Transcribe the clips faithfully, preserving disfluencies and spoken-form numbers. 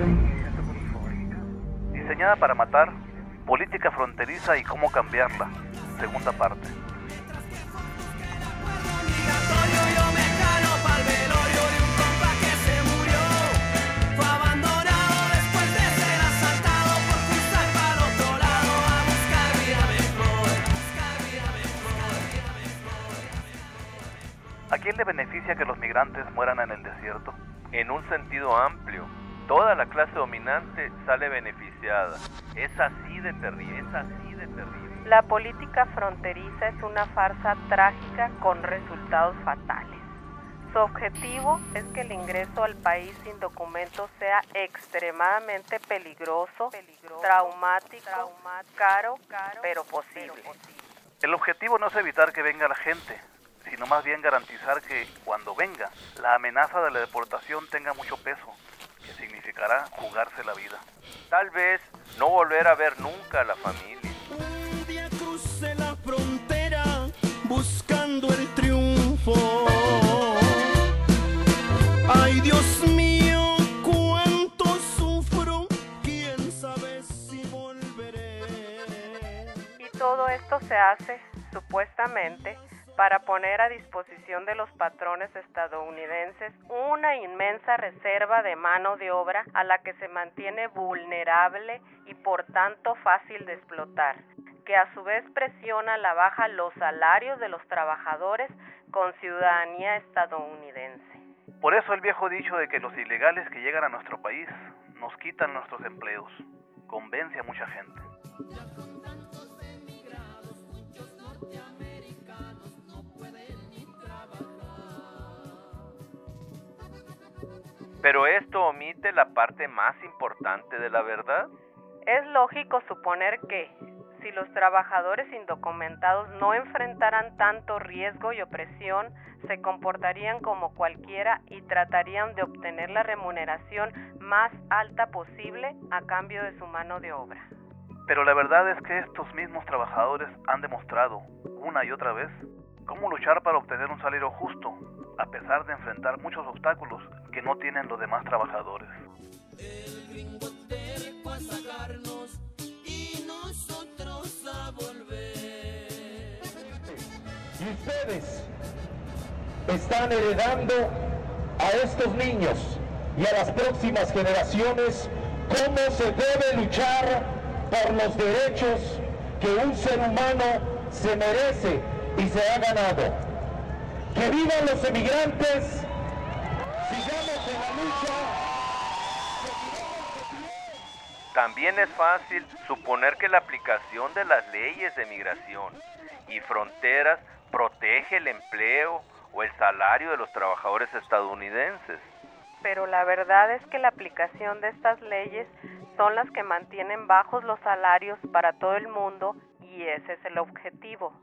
Diseñada para matar, política fronteriza y cómo cambiarla. Segunda parte. ¿A quién le beneficia que los migrantes mueran en el desierto? En un sentido amplio, toda la clase dominante sale beneficiada. Es así de terrible, es así de terrible. La política fronteriza es una farsa trágica con resultados fatales. Su objetivo es que el ingreso al país sin documentos sea extremadamente peligroso, peligroso traumático, traumático caro, caro, pero posible. pero posible. El objetivo no es evitar que venga la gente, sino más bien garantizar que, cuando venga, la amenaza de la deportación tenga mucho peso, que significará jugarse la vida. Tal vez no volver a ver nunca a la familia. Un día crucé la frontera buscando el triunfo. Ay, Dios mío, cuánto sufro, quién sabe si volveré. Y todo esto se hace, supuestamente, para poner a disposición de los patrones estadounidenses una inmensa reserva de mano de obra a la que se mantiene vulnerable y por tanto fácil de explotar, que a su vez presiona a la baja los salarios de los trabajadores con ciudadanía estadounidense. Por eso el viejo dicho de que los ilegales que llegan a nuestro país nos quitan nuestros empleos convence a mucha gente. Pero esto omite la parte más importante de la verdad. Es lógico suponer que, si los trabajadores indocumentados no enfrentaran tanto riesgo y opresión, se comportarían como cualquiera y tratarían de obtener la remuneración más alta posible a cambio de su mano de obra. Pero la verdad es que estos mismos trabajadores han demostrado, una y otra vez, cómo luchar para obtener un salario justo, a pesar de enfrentar muchos obstáculos que no tienen los demás trabajadores. El gringo terco a sacarnos y nosotros a volver. Y ustedes están heredando a estos niños y a las próximas generaciones cómo se debe luchar por los derechos que un ser humano se merece y se ha ganado. ¡Que vivan los emigrantes! ¡Sigamos en la lucha! También es fácil suponer que la aplicación de las leyes de migración y fronteras protege el empleo o el salario de los trabajadores estadounidenses. Pero la verdad es que la aplicación de estas leyes son las que mantienen bajos los salarios para todo el mundo y ese es el objetivo.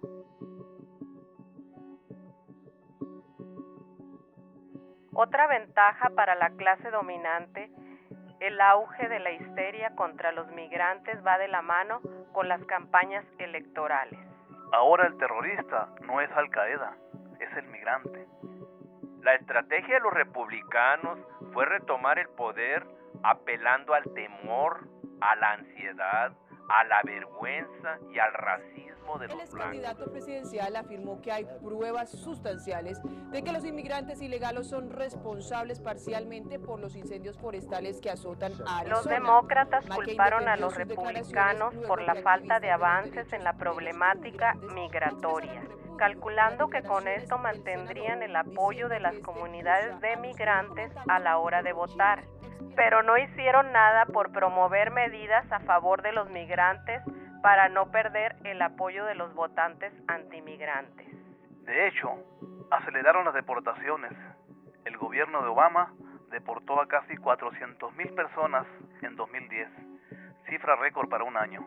Otra ventaja para la clase dominante, el auge de la histeria contra los migrantes va de la mano con las campañas electorales. Ahora el terrorista no es Al Qaeda, es el migrante. La estrategia de los republicanos fue retomar el poder apelando al temor, a la ansiedad, a la vergüenza y al racismo de los blancos. El excandidato presidencial afirmó que hay pruebas sustanciales de que los inmigrantes ilegales son responsables parcialmente por los incendios forestales que azotan Arizona. Los demócratas culparon a los republicanos por la falta de avances en la problemática migratoria, calculando que con esto mantendrían el apoyo de las comunidades de migrantes a la hora de votar. Pero no hicieron nada por promover medidas a favor de los migrantes para no perder el apoyo de los votantes antimigrantes. De hecho, aceleraron las deportaciones. El gobierno de Obama deportó a casi cuatrocientas mil personas en dos mil diez, cifra récord para un año.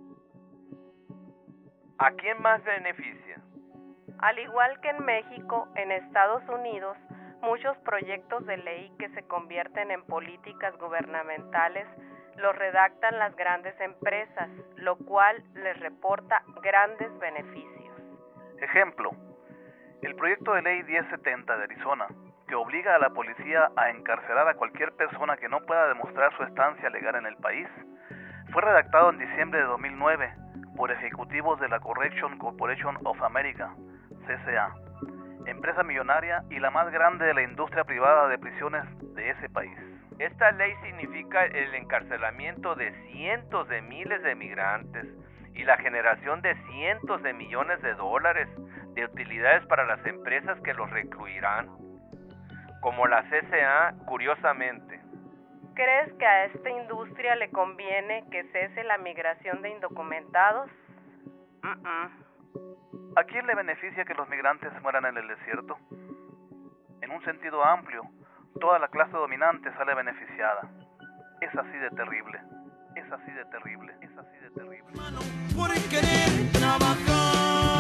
¿A quién más beneficia? Al igual que en México, en Estados Unidos, muchos proyectos de ley que se convierten en políticas gubernamentales los redactan las grandes empresas, lo cual les reporta grandes beneficios. Ejemplo, el proyecto de ley diez setenta de Arizona que obliga a la policía a encarcelar a cualquier persona que no pueda demostrar su estancia legal en el país, fue redactado en diciembre de dos mil nueve por ejecutivos de la Correction Corporation of America, C C A, empresa millonaria y la más grande de la industria privada de prisiones de ese país. Esta ley significa el encarcelamiento de cientos de miles de migrantes y la generación de cientos de millones de dólares de utilidades para las empresas que los recluirán, como la C C A, curiosamente. ¿Crees que a esta industria le conviene que cese la migración de indocumentados? Uh-uh. ¿A quién le beneficia que los migrantes mueran en el desierto? En un sentido amplio, toda la clase dominante sale beneficiada. Es así de terrible, es así de terrible, es así de terrible. Por querer trabajar,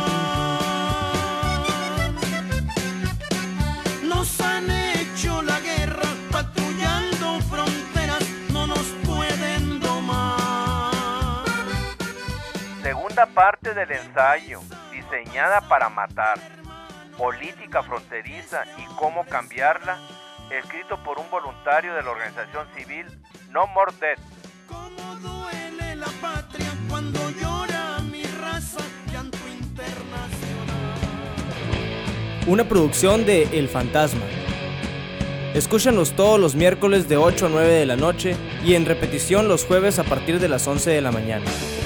nos han hecho la guerra, patrullando fronteras, no nos pueden domar. Segunda parte del ensayo, diseñada para matar, política fronteriza y cómo cambiarla, escrito por un voluntario de la organización civil No More Death. Cómo duele la patria cuando llora mi raza, llanto internacional. Una producción de El Fantasma. Escúchanos todos los miércoles de ocho a nueve de la noche y en repetición los jueves a partir de las once de la mañana.